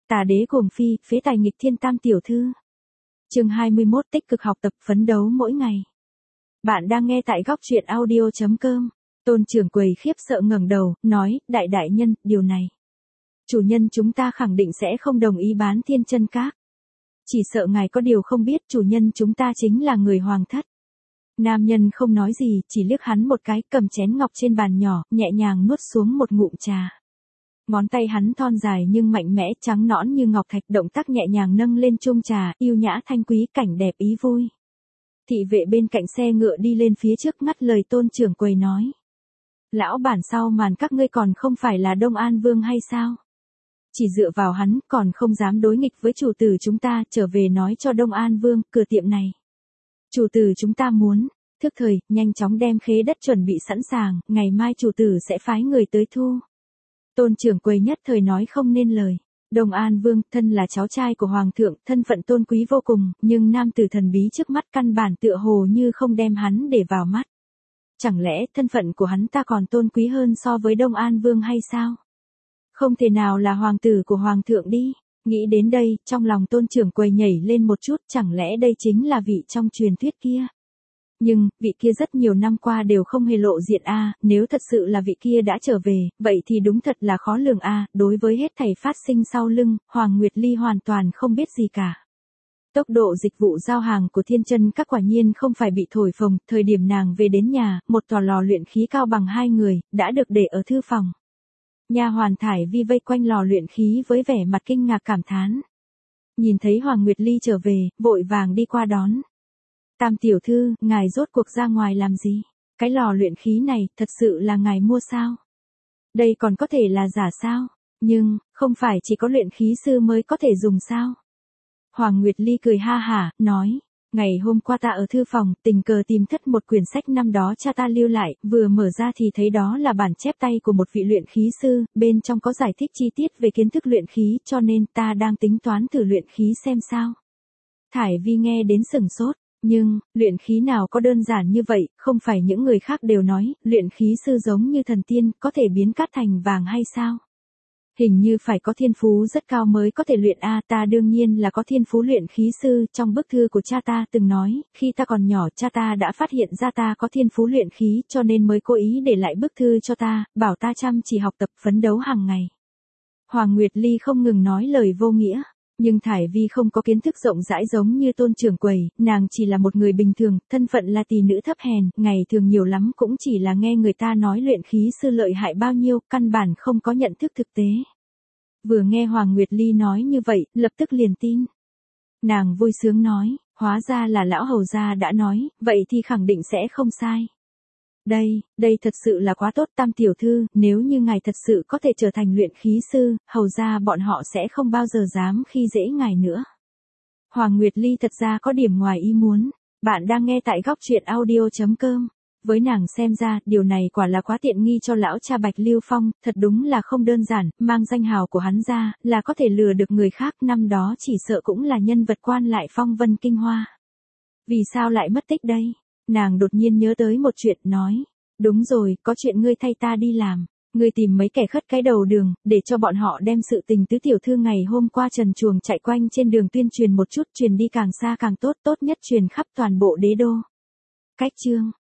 Tà đế cuồng phi, phế tài nghịch thiên tam tiểu thư. Chương 21 tích cực học tập phấn đấu mỗi ngày. Bạn đang nghe tại góc truyện audio.com. Tôn trưởng quầy khiếp sợ ngẩng đầu, nói, đại nhân, điều này. Chủ nhân chúng ta khẳng định sẽ không đồng ý bán Thiên Chân Các. Chỉ sợ ngài có điều không biết, chủ nhân chúng ta chính là người hoàng thất. Nam nhân không nói gì, chỉ liếc hắn một cái, cầm chén ngọc trên bàn nhỏ, nhẹ nhàng nuốt xuống một ngụm trà. Ngón tay hắn thon dài nhưng mạnh mẽ, trắng nõn như ngọc thạch, động tác nhẹ nhàng nâng lên chung trà, yêu nhã thanh quý, cảnh đẹp ý vui. Thị vệ bên cạnh xe ngựa đi lên phía trước ngắt lời Tôn trưởng quầy nói. Lão bản sau màn các ngươi còn không phải là Đông An Vương hay sao? Chỉ dựa vào hắn còn không dám đối nghịch với chủ tử chúng ta, trở về nói cho Đông An Vương, cửa tiệm này. Chủ tử chúng ta muốn, thức thời, nhanh chóng đem khế đất chuẩn bị sẵn sàng, ngày mai chủ tử sẽ phái người tới thu. Tôn trưởng quầy nhất thời nói không nên lời. Đông An Vương, thân là cháu trai của Hoàng thượng, thân phận tôn quý vô cùng, nhưng nam tử thần bí trước mắt căn bản tựa hồ như không đem hắn để vào mắt. Chẳng lẽ thân phận của hắn ta còn tôn quý hơn so với Đông An Vương hay sao? Không thể nào là hoàng tử của Hoàng thượng đi. Nghĩ đến đây, trong lòng Tôn trưởng quầy nhảy lên một chút, chẳng lẽ đây chính là vị trong truyền thuyết kia? Nhưng, vị kia rất nhiều năm qua đều không hề lộ diện a, nếu thật sự là vị kia đã trở về, vậy thì đúng thật là khó lường a, đối với hết thảy phát sinh sau lưng, Hoàng Nguyệt Ly hoàn toàn không biết gì cả. Tốc độ dịch vụ giao hàng của Thiên Chân Các quả nhiên không phải bị thổi phồng, thời điểm nàng về đến nhà, một tòa lò luyện khí cao bằng 2 người, đã được để ở thư phòng. Nha hoàn Thải Vi vây quanh lò luyện khí với vẻ mặt kinh ngạc cảm thán. Nhìn thấy Hoàng Nguyệt Ly trở về, vội vàng đi qua đón. Tam tiểu thư, ngài rốt cuộc ra ngoài làm gì? Cái lò luyện khí này, thật sự là ngài mua sao? Đây còn có thể là giả sao? Nhưng, không phải chỉ có luyện khí sư mới có thể dùng sao? Hoàng Nguyệt Ly cười ha hả, nói. Ngày hôm qua ta ở thư phòng, tình cờ tìm thất một quyển sách năm đó cha ta lưu lại, vừa mở ra thì thấy đó là bản chép tay của một vị luyện khí sư, bên trong có giải thích chi tiết về kiến thức luyện khí, cho nên ta đang tính toán thử luyện khí xem sao. Thải Vi nghe đến sửng sốt, nhưng, luyện khí nào có đơn giản như vậy, không phải những người khác đều nói, luyện khí sư giống như thần tiên, có thể biến cát thành vàng hay sao? Hình như phải có thiên phú rất cao mới có thể luyện a, ta đương nhiên là có thiên phú luyện khí sư, trong bức thư của cha ta từng nói, khi ta còn nhỏ cha ta đã phát hiện ra ta có thiên phú luyện khí, cho nên mới cố ý để lại bức thư cho ta, bảo ta chăm chỉ học tập phấn đấu hàng ngày. Hoàng Nguyệt Ly không ngừng nói lời vô nghĩa, nhưng Thải Vi không có kiến thức rộng rãi giống như Tôn trưởng quầy, nàng chỉ là một người bình thường, thân phận là tỷ nữ thấp hèn, ngày thường nhiều lắm cũng chỉ là nghe người ta nói luyện khí sư lợi hại bao nhiêu, căn bản không có nhận thức thực tế. Vừa nghe Hoàng Nguyệt Ly nói như vậy, lập tức liền tin. Nàng vui sướng nói, hóa ra là lão hầu gia đã nói, vậy thì khẳng định sẽ không sai. Đây thật sự là quá tốt Tam tiểu thư, nếu như ngài thật sự có thể trở thành luyện khí sư, hầu gia bọn họ sẽ không bao giờ dám khi dễ ngài nữa. Hoàng Nguyệt Ly thật ra có điểm ngoài ý muốn, bạn đang nghe tại góc truyện audio.com. Với nàng xem ra, điều này quả là quá tiện nghi cho lão cha Bạch Lưu Phong, thật đúng là không đơn giản, mang danh hào của hắn ra, là có thể lừa được người khác, năm đó chỉ sợ cũng là nhân vật quan lại phong vân kinh hoa. Vì sao lại mất tích đây? Nàng đột nhiên nhớ tới một chuyện, nói, đúng rồi, có chuyện ngươi thay ta đi làm, ngươi tìm mấy kẻ khất cái đầu đường, để cho bọn họ đem sự tình tứ tiểu thư ngày hôm qua trần truồng chạy quanh trên đường tuyên truyền một chút, truyền đi càng xa càng tốt, tốt nhất truyền khắp toàn bộ đế đô. Cách chương